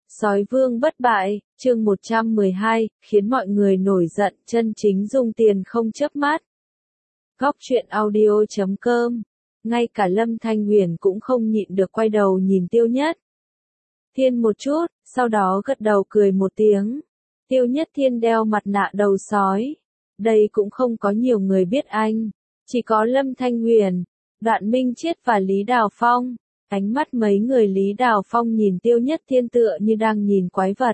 Sói vương bất bại, chương 112, khiến mọi người nổi giận, chân chính dùng tiền không chớp mắt. Góc truyện audio.com. Ngay cả Lâm Thanh Huyền cũng không nhịn được quay đầu nhìn Tiêu Nhất Thiên một chút, sau đó gật đầu cười một tiếng. Tiêu Nhất Thiên đeo mặt nạ đầu sói. Đây cũng không có nhiều người biết anh. Chỉ có Lâm Thanh Huyền, Đoạn Minh Chiết và Lý Đào Phong. Ánh mắt mấy người Lý Đào Phong nhìn Tiêu Nhất Thiên tựa như đang nhìn quái vật.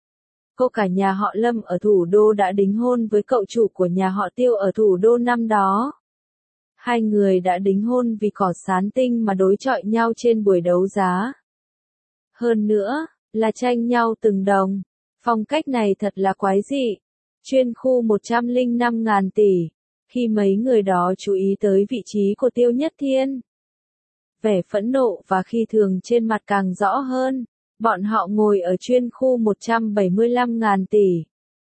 Cô cả nhà họ Lâm ở thủ đô đã đính hôn với cậu chủ của nhà họ Tiêu ở thủ đô năm đó. Hai người đã đính hôn vì cỏ sán tinh mà đối chọi nhau trên buổi đấu giá. Hơn nữa, là tranh nhau từng đồng. Phong cách này thật là quái dị. Chuyên khu 105.000 tỷ. Khi mấy người đó chú ý tới vị trí của Tiêu Nhất Thiên, vẻ phẫn nộ và khi thường trên mặt càng rõ hơn. Bọn họ ngồi ở chuyên khu 175.000 tỷ.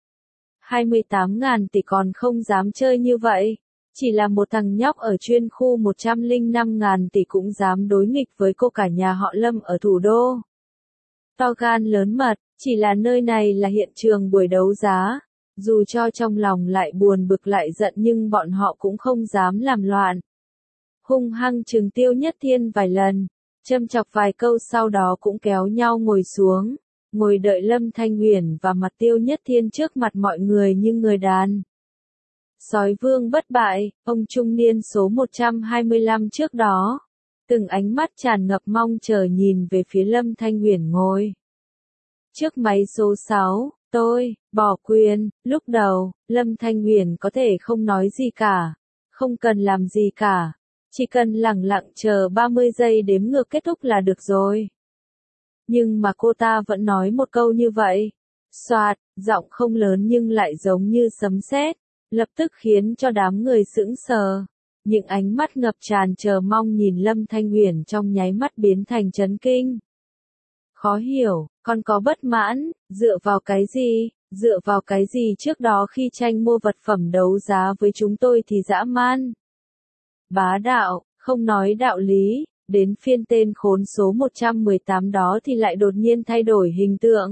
28.000 tỷ còn không dám chơi như vậy. Chỉ là một thằng nhóc ở chuyên khu 105.000 tỷ cũng dám đối nghịch với cô cả nhà họ Lâm ở thủ đô. To gan lớn mật, chỉ là nơi này là hiện trường buổi đấu giá. Dù cho trong lòng lại buồn bực lại giận nhưng bọn họ cũng không dám làm loạn. Hung hăng trừng Tiêu Nhất Thiên vài lần, châm chọc vài câu sau đó cũng kéo nhau ngồi xuống, ngồi đợi Lâm Thanh Huyền và mặt Tiêu Nhất Thiên trước mặt mọi người như người đàn. Sói vương bất bại, ông trung niên số 125 trước đó, từng ánh mắt tràn ngập mong chờ nhìn về phía Lâm Thanh Huyền ngồi trước máy số 6, tôi, bỏ quyền. Lúc đầu, Lâm Thanh Huyền có thể không nói gì cả, không cần làm gì cả. Chỉ cần lẳng lặng chờ 30 giây đếm ngược kết thúc là được rồi. Nhưng mà cô ta vẫn nói một câu như vậy. Soạt, giọng không lớn nhưng lại giống như sấm sét, lập tức khiến cho đám người sững sờ. Những ánh mắt ngập tràn chờ mong nhìn Lâm Thanh Huyền trong nháy mắt biến thành chấn kinh. Khó hiểu, còn có bất mãn, dựa vào cái gì? Dựa vào cái gì trước đó khi tranh mua vật phẩm đấu giá với chúng tôi thì dã man, bá đạo, không nói đạo lý, đến phiên tên khốn số 118 đó thì lại đột nhiên thay đổi hình tượng.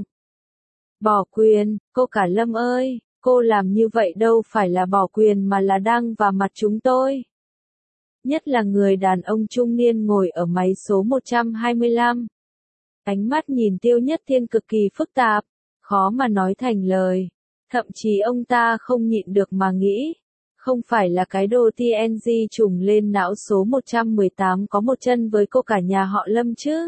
Bỏ quyền, cô cả Lâm ơi, cô làm như vậy đâu phải là bỏ quyền mà là đang vào mặt chúng tôi. Nhất là người đàn ông trung niên ngồi ở máy số 125. Ánh mắt nhìn Tiêu Nhất Thiên cực kỳ phức tạp, khó mà nói thành lời. Thậm chí ông ta không nhịn được mà nghĩ. Không phải là cái đồ TNG trùng lên não số 118 có một chân với cô cả nhà họ Lâm chứ?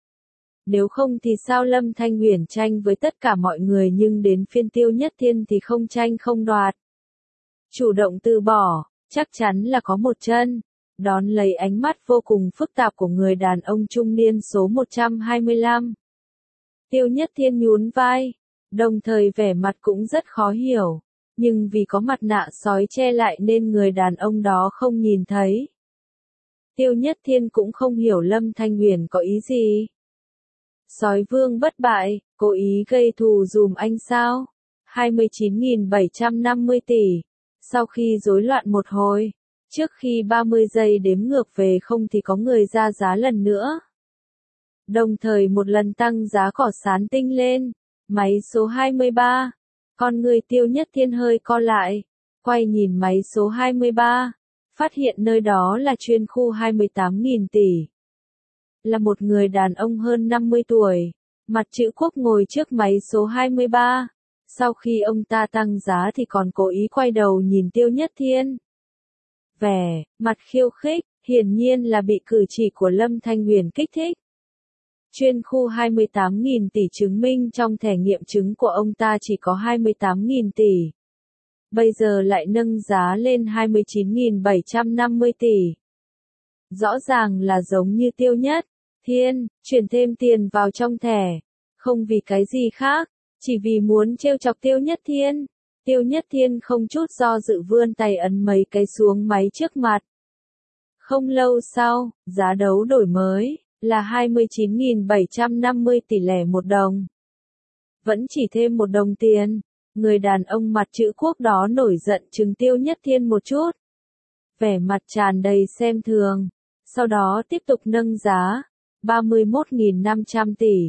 Nếu không thì sao Lâm Thanh Huyền tranh với tất cả mọi người nhưng đến phiên Tiêu Nhất Thiên thì không tranh không đoạt. Chủ động từ bỏ, chắc chắn là có một chân. Đón lấy ánh mắt vô cùng phức tạp của người đàn ông trung niên số 125. Tiêu Nhất Thiên nhún vai, đồng thời vẻ mặt cũng rất khó hiểu. Nhưng vì có mặt nạ sói che lại nên người đàn ông đó không nhìn thấy. Tiêu Nhất Thiên cũng không hiểu Lâm Thanh Huyền có ý gì. Sói vương bất bại, cố ý gây thù dùm anh sao? 29.750 tỷ. Sau khi rối loạn một hồi, trước khi 30 giây đếm ngược về không thì có người ra giá lần nữa. Đồng thời một lần tăng giá cỏ sán tinh lên. Máy số 23. Con người Tiêu Nhất Thiên hơi co lại, quay nhìn máy số 23, phát hiện nơi đó là chuyên khu 28.000 tỷ. Là một người đàn ông hơn 50 tuổi, mặt chữ quốc ngồi trước máy số 23. Sau khi ông ta tăng giá thì còn cố ý quay đầu nhìn Tiêu Nhất Thiên. Vẻ mặt khiêu khích, hiển nhiên là bị cử chỉ của Lâm Thanh Huyền kích thích. Chuyên khu 28.000 tỷ chứng minh trong thẻ nghiệm chứng của ông ta chỉ có 28.000 tỷ. Bây giờ lại nâng giá lên 29.750 tỷ. Rõ ràng là giống như Tiêu Nhất Thiên, chuyển thêm tiền vào trong thẻ. Không vì cái gì khác, chỉ vì muốn trêu chọc Tiêu Nhất Thiên. Tiêu Nhất Thiên không chút do dự vươn tay ấn mấy cái xuống máy trước mặt. Không lâu sau, giá đấu đổi mới là 29.750 tỷ lẻ một đồng. Vẫn chỉ thêm một đồng tiền. Người đàn ông mặt chữ quốc đó nổi giận trừng Tiêu Nhất Thiên một chút. Vẻ mặt tràn đầy xem thường. Sau đó tiếp tục nâng giá. 31.500 tỷ.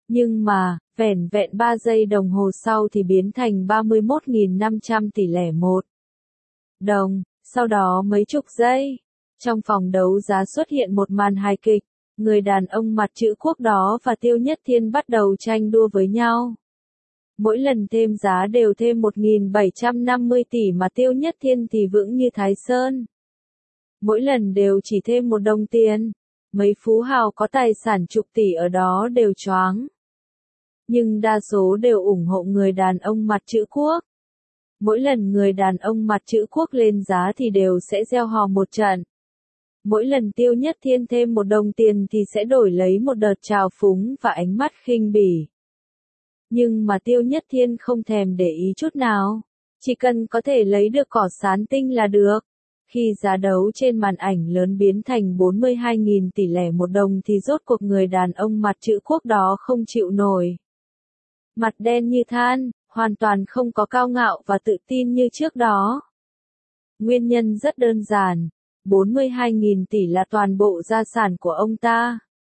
Nhưng mà, vẻn vẹn 3 giây đồng hồ sau thì biến thành 31.500 tỷ lẻ 1 đồng, sau đó mấy chục giây. Trong phòng đấu giá xuất hiện một màn hài kịch, người đàn ông mặt chữ quốc đó và Tiêu Nhất Thiên bắt đầu tranh đua với nhau. Mỗi lần thêm giá đều thêm 1.750 tỷ mà Tiêu Nhất Thiên thì vững như Thái Sơn. Mỗi lần đều chỉ thêm 1 đồng tiền. Mấy phú hào có tài sản chục tỷ ở đó đều choáng. Nhưng đa số đều ủng hộ người đàn ông mặt chữ quốc. Mỗi lần người đàn ông mặt chữ quốc lên giá thì đều sẽ reo hò một trận. Mỗi lần Tiêu Nhất Thiên thêm 1 đồng tiền thì sẽ đổi lấy một đợt trào phúng và ánh mắt khinh bỉ. Nhưng mà Tiêu Nhất Thiên không thèm để ý chút nào. Chỉ cần có thể lấy được cỏ sán tinh là được. Khi giá đấu trên màn ảnh lớn biến thành 42.000 tỷ lẻ 1 đồng thì rốt cuộc người đàn ông mặt chữ quốc đó không chịu nổi. Mặt đen như than, hoàn toàn không có cao ngạo và tự tin như trước đó. Nguyên nhân rất đơn giản, 42.000 tỷ là toàn bộ gia sản của ông ta.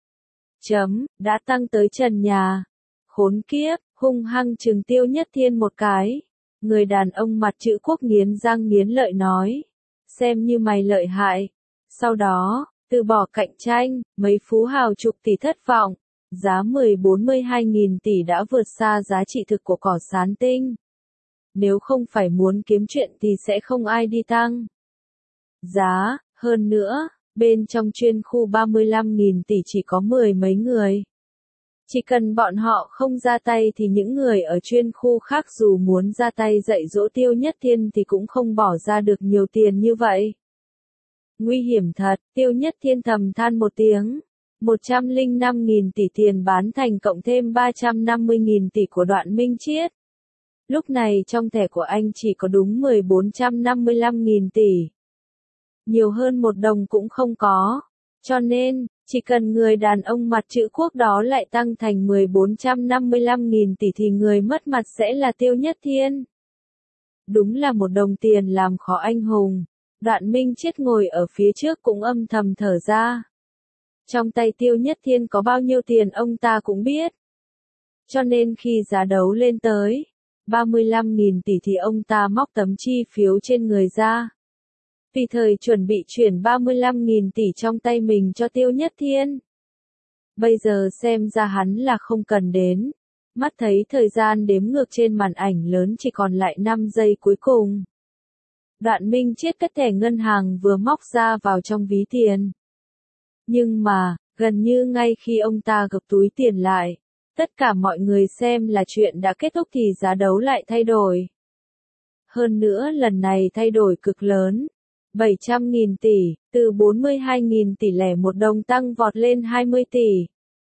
Đã tăng tới trần nhà. Khốn kiếp, hung hăng trừng Tiêu Nhất Thiên một cái. Người đàn ông mặt chữ quốc nghiến răng nghiến lợi nói. Xem như mày lợi hại. Sau đó, từ bỏ cạnh tranh, mấy phú hào chục tỷ thất vọng. Giá 42.000 tỷ đã vượt xa giá trị thực của cỏ sán tinh. Nếu không phải muốn kiếm chuyện thì sẽ không ai đi tăng giá, hơn nữa, bên trong chuyên khu 35.000 tỷ chỉ có 10 mấy người. Chỉ cần bọn họ không ra tay thì những người ở chuyên khu khác dù muốn ra tay dạy dỗ Tiêu Nhất Thiên thì cũng không bỏ ra được nhiều tiền như vậy. Nguy hiểm thật, Tiêu Nhất Thiên thầm than một tiếng. 105.000 tỷ tiền bán thành cộng thêm 350.000 tỷ của Đoạn Minh Triết. Lúc này trong thẻ của anh chỉ có đúng 455.000 tỷ. Nhiều hơn 1 đồng cũng không có. Cho nên, chỉ cần người đàn ông mặt chữ quốc đó lại tăng thành 455.000 tỷ thì người mất mặt sẽ là Tiêu Nhất Thiên. Đúng là 1 đồng tiền làm khó anh hùng. Đoạn Minh Triết ngồi ở phía trước cũng âm thầm thở ra. Trong tay Tiêu Nhất Thiên có bao nhiêu tiền ông ta cũng biết. Cho nên khi giá đấu lên tới 35.000 tỷ thì ông ta móc tấm chi phiếu trên người ra. Tùy thời chuẩn bị chuyển 35.000 tỷ trong tay mình cho Tiêu Nhất Thiên. Bây giờ xem ra hắn là không cần đến. Mắt thấy thời gian đếm ngược trên màn ảnh lớn chỉ còn lại 5 giây cuối cùng. Đoạn Minh Triết cất thẻ ngân hàng vừa móc ra vào trong ví tiền. Nhưng mà, gần như ngay khi ông ta gập túi tiền lại, tất cả mọi người xem là chuyện đã kết thúc thì giá đấu lại thay đổi. Hơn nữa lần này thay đổi cực lớn. 700.000 tỷ, từ 42.000 tỷ lẻ 1 đồng tăng vọt lên 20 tỷ.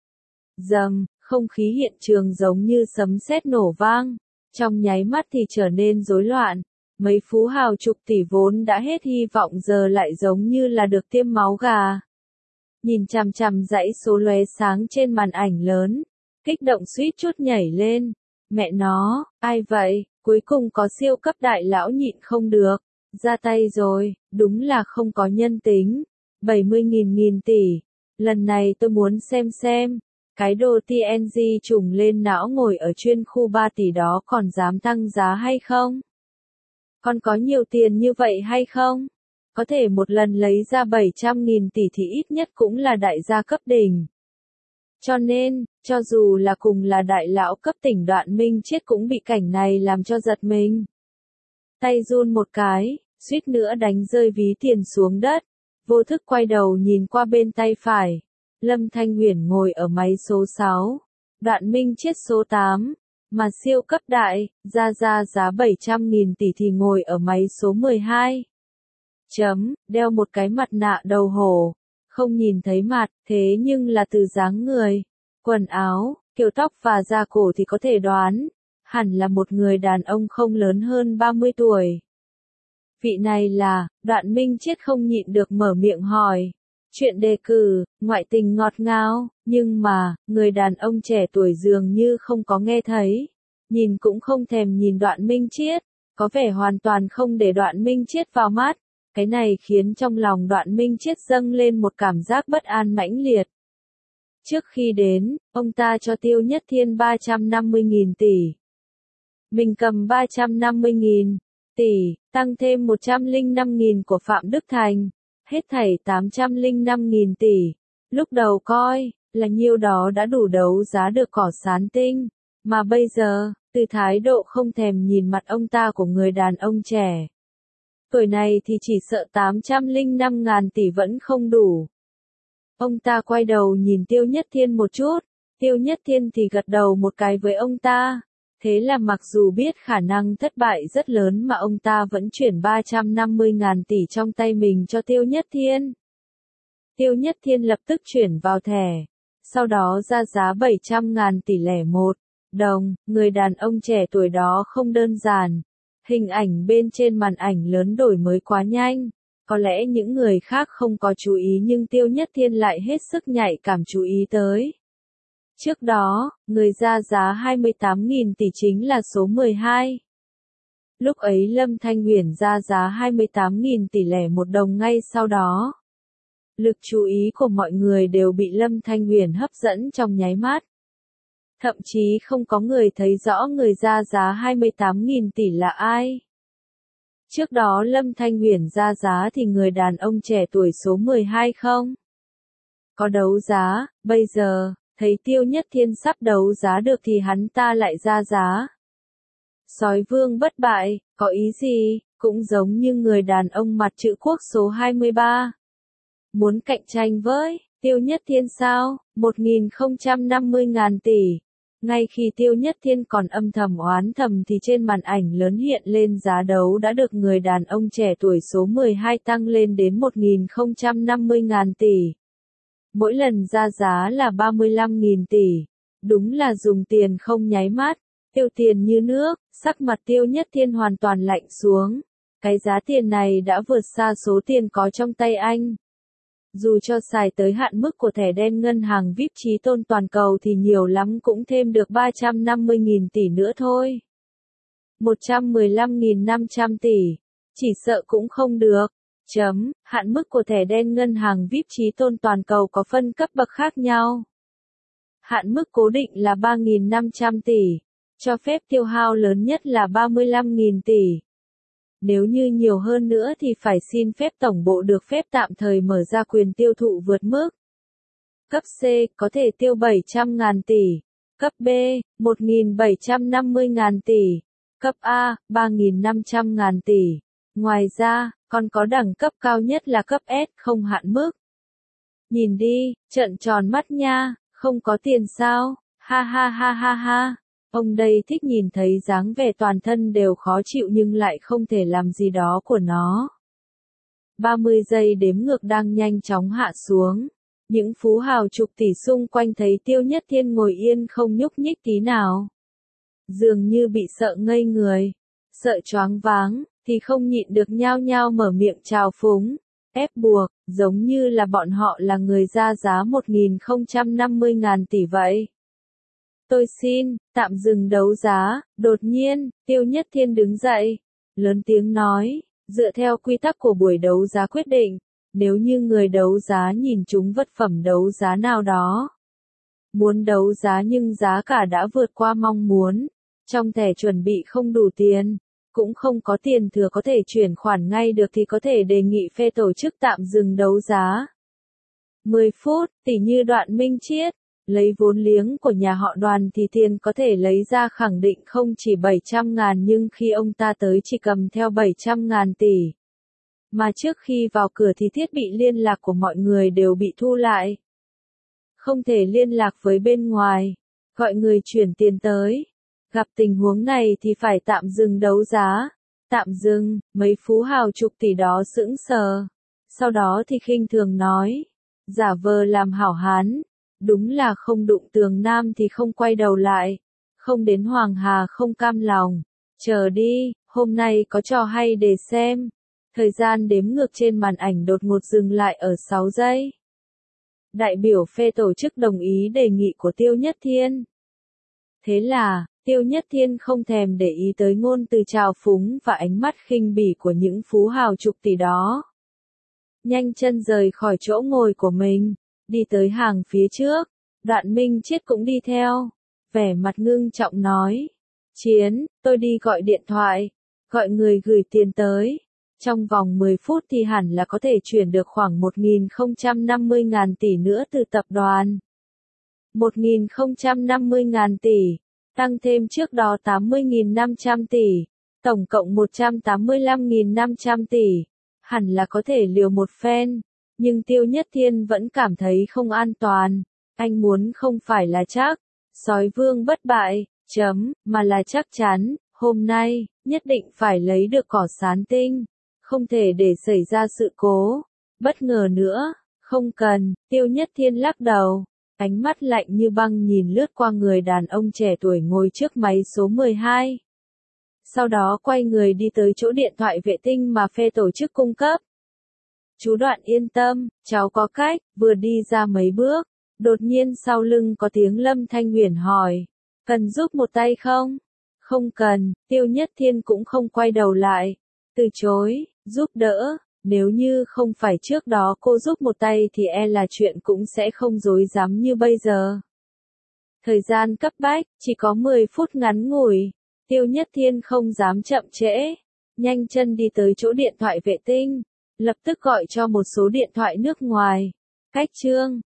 Rầm, không khí hiện trường giống như sấm sét nổ vang. Trong nháy mắt thì trở nên rối loạn. Mấy phú hào chục tỷ vốn đã hết hy vọng giờ lại giống như là được tiêm máu gà. Nhìn chằm chằm dãy số lóe sáng trên màn ảnh lớn. Kích động suýt chút nhảy lên. Mẹ nó, ai vậy? Cuối cùng có siêu cấp đại lão nhịn không được. Ra tay rồi, đúng là không có nhân tính. 70.000 tỷ. Lần này tôi muốn xem. Cái đồ TNG trùng lên não ngồi ở chuyên khu 3 tỷ đó còn dám tăng giá hay không? Còn có nhiều tiền như vậy hay không? Có thể một lần lấy ra 700.000 tỷ thì ít nhất cũng là đại gia cấp đỉnh. Cho nên, cho dù là cùng là đại lão cấp tỉnh Đoạn Minh Triết cũng bị cảnh này làm cho giật mình. Tay run một cái, suýt nữa đánh rơi ví tiền xuống đất. Vô thức quay đầu nhìn qua bên tay phải. Lâm Thanh Huyền ngồi ở máy số 6. Đoạn Minh Triết số 8. Mà siêu cấp đại, ra giá 700.000 tỷ thì ngồi ở máy số 12. Đeo một cái mặt nạ đầu hổ. Không nhìn thấy mặt, thế nhưng là từ dáng người, quần áo, kiểu tóc và da cổ thì có thể đoán. Hẳn là một người đàn ông không lớn hơn 30 tuổi. Vị này là, Đoạn Minh Triết không nhịn được mở miệng hỏi. Chuyện đề cử, ngoại tình ngọt ngào, nhưng mà, người đàn ông trẻ tuổi dường như không có nghe thấy. Nhìn cũng không thèm nhìn Đoạn Minh Triết, có vẻ hoàn toàn không để Đoạn Minh Triết vào mắt. Cái này khiến trong lòng Đoạn Minh Triết dâng lên một cảm giác bất an mãnh liệt. Trước khi đến, ông ta cho Tiêu Nhất Thiên 350.000 tỷ. Mình cầm 350.000 tỷ, tăng thêm 105.000 của Phạm Đức Thành, hết thảy 805.000 tỷ. Lúc đầu coi là nhiêu đó đã đủ đấu giá được Cỏ Sán Tinh, mà bây giờ, từ thái độ không thèm nhìn mặt ông ta của người đàn ông trẻ tuổi này thì chỉ sợ 805.000 tỷ vẫn không đủ. Ông ta quay đầu nhìn Tiêu Nhất Thiên một chút, Tiêu Nhất Thiên thì gật đầu một cái với ông ta. Thế là mặc dù biết khả năng thất bại rất lớn mà ông ta vẫn chuyển 350.000 tỷ trong tay mình cho Tiêu Nhất Thiên. Tiêu Nhất Thiên lập tức chuyển vào thẻ, sau đó ra giá 700.000 tỷ lẻ 1 đồng, người đàn ông trẻ tuổi đó không đơn giản. Hình ảnh bên trên màn ảnh lớn đổi mới quá nhanh, có lẽ những người khác không có chú ý nhưng Tiêu Nhất Thiên lại hết sức nhạy cảm chú ý tới. Trước đó, người ra giá 28.000 tỷ chính là số 12. Lúc ấy Lâm Thanh Uyển ra giá 28.000 tỷ lẻ 1 đồng ngay sau đó. Lực chú ý của mọi người đều bị Lâm Thanh Uyển hấp dẫn trong nháy mắt. Thậm chí không có người thấy rõ người ra giá 28.000 tỷ là ai. Trước đó Lâm Thanh Uyển ra giá thì người đàn ông trẻ tuổi số 12 không có đấu giá, bây giờ, thấy Tiêu Nhất Thiên sắp đấu giá được thì hắn ta lại ra giá. Sói vương bất bại, có ý gì, cũng giống như người đàn ông mặt chữ quốc số 23. Muốn cạnh tranh với Tiêu Nhất Thiên sao, 1.050.000 tỷ. Ngay khi Tiêu Nhất Thiên còn âm thầm oán thầm thì trên màn ảnh lớn hiện lên giá đấu đã được người đàn ông trẻ tuổi số 12 tăng lên đến 1.050.000 tỷ. Mỗi lần ra giá là 35.000 tỷ. Đúng là dùng tiền không nháy mắt, tiêu tiền như nước, sắc mặt Tiêu Nhất Thiên hoàn toàn lạnh xuống. Cái giá tiền này đã vượt xa số tiền có trong tay anh. Dù cho xài tới hạn mức của thẻ đen ngân hàng VIP Chí Tôn toàn cầu thì nhiều lắm cũng thêm được 350.000 tỷ nữa thôi. 115.500 tỷ, chỉ sợ cũng không được. Hạn mức của thẻ đen ngân hàng VIP Chí Tôn toàn cầu có phân cấp bậc khác nhau. Hạn mức cố định là 3.500 tỷ, cho phép tiêu hao lớn nhất là 35.000 tỷ. Nếu như nhiều hơn nữa thì phải xin phép tổng bộ được phép tạm thời mở ra quyền tiêu thụ vượt mức. Cấp C, có thể tiêu 700.000 tỷ. Cấp B, 1.750.000 tỷ. Cấp A, 3.500.000 tỷ. Ngoài ra, còn có đẳng cấp cao nhất là cấp S không hạn mức. Nhìn đi, trợn tròn mắt nha, không có tiền sao, ha ha ha ha ha. Ông đây thích nhìn thấy dáng vẻ toàn thân đều khó chịu nhưng lại không thể làm gì đó của nó. 30 giây đếm ngược đang nhanh chóng hạ xuống. Những phú hào chục tỷ xung quanh thấy Tiêu Nhất Thiên ngồi yên không nhúc nhích tí nào. Dường như bị sợ ngây người, sợ choáng váng, thì không nhịn được nhao nhao mở miệng trào phúng, ép buộc, giống như là bọn họ là người ra giá 1.050.000 tỷ vậy. Tôi xin, tạm dừng đấu giá. Đột nhiên, Tiêu Nhất Thiên đứng dậy, lớn tiếng nói, dựa theo quy tắc của buổi đấu giá quyết định, nếu như người đấu giá nhìn trúng vật phẩm đấu giá nào đó, muốn đấu giá nhưng giá cả đã vượt qua mong muốn, trong thẻ chuẩn bị không đủ tiền, cũng không có tiền thừa có thể chuyển khoản ngay được thì có thể đề nghị phê tổ chức tạm dừng đấu giá. 10 phút, tỉ như Đoạn Minh Triết lấy vốn liếng của nhà họ Đoàn thì tiền có thể lấy ra khẳng định không chỉ 700.000 nhưng khi ông ta tới chỉ cầm theo 700.000 tỷ. Mà trước khi vào cửa thì thiết bị liên lạc của mọi người đều bị thu lại. Không thể liên lạc với bên ngoài, gọi người chuyển tiền tới. Gặp tình huống này thì phải tạm dừng đấu giá. Tạm dừng, mấy phú hào chục tỷ đó sững sờ. Sau đó thì khinh thường nói, giả vờ làm hảo hán. Đúng là không đụng tường nam thì không quay đầu lại, không đến Hoàng Hà không cam lòng. Chờ đi, hôm nay có trò hay để xem. Thời gian đếm ngược trên màn ảnh đột ngột dừng lại ở 6 giây. Đại biểu phê tổ chức đồng ý đề nghị của Tiêu Nhất Thiên. Thế là, Tiêu Nhất Thiên không thèm để ý tới ngôn từ trào phúng và ánh mắt khinh bỉ của những phú hào chục tỷ đó. Nhanh chân rời khỏi chỗ ngồi của mình, đi tới hàng phía trước, Đoạn Minh Chiết cũng đi theo. Vẻ mặt ngưng trọng nói. Chiến, tôi đi gọi điện thoại. Gọi người gửi tiền tới. Trong vòng 10 phút thì hẳn là có thể chuyển được khoảng 1.050.000 tỷ nữa từ tập đoàn. 1.050.000 tỷ. Tăng thêm trước đó 80.500 tỷ. Tổng cộng 185.500 tỷ. Hẳn là có thể liều một phen. Nhưng Tiêu Nhất Thiên vẫn cảm thấy không an toàn. Anh muốn không phải là chắc. Sói vương bất bại. Mà là chắc chắn. Hôm nay, nhất định phải lấy được cỏ sán tinh. Không thể để xảy ra sự cố. Bất ngờ nữa. Không cần. Tiêu Nhất Thiên lắc đầu. Ánh mắt lạnh như băng nhìn lướt qua người đàn ông trẻ tuổi ngồi trước máy số 12. Sau đó quay người đi tới chỗ điện thoại vệ tinh mà phe tổ chức cung cấp. Chú Đoạn yên tâm, cháu có cách. Vừa đi ra mấy bước, đột nhiên sau lưng có tiếng Lâm Thanh Huyền hỏi. Cần giúp một tay không? Không cần. Tiêu Nhất Thiên cũng không quay đầu lại. Từ chối, giúp đỡ. Nếu như không phải trước đó cô giúp một tay thì e là chuyện cũng sẽ không rối rắm như bây giờ. Thời gian cấp bách, chỉ có 10 phút ngắn ngủi. Tiêu Nhất Thiên không dám chậm trễ. Nhanh chân đi tới chỗ điện thoại vệ tinh. Lập tức gọi cho một số điện thoại nước ngoài. Cách Trương,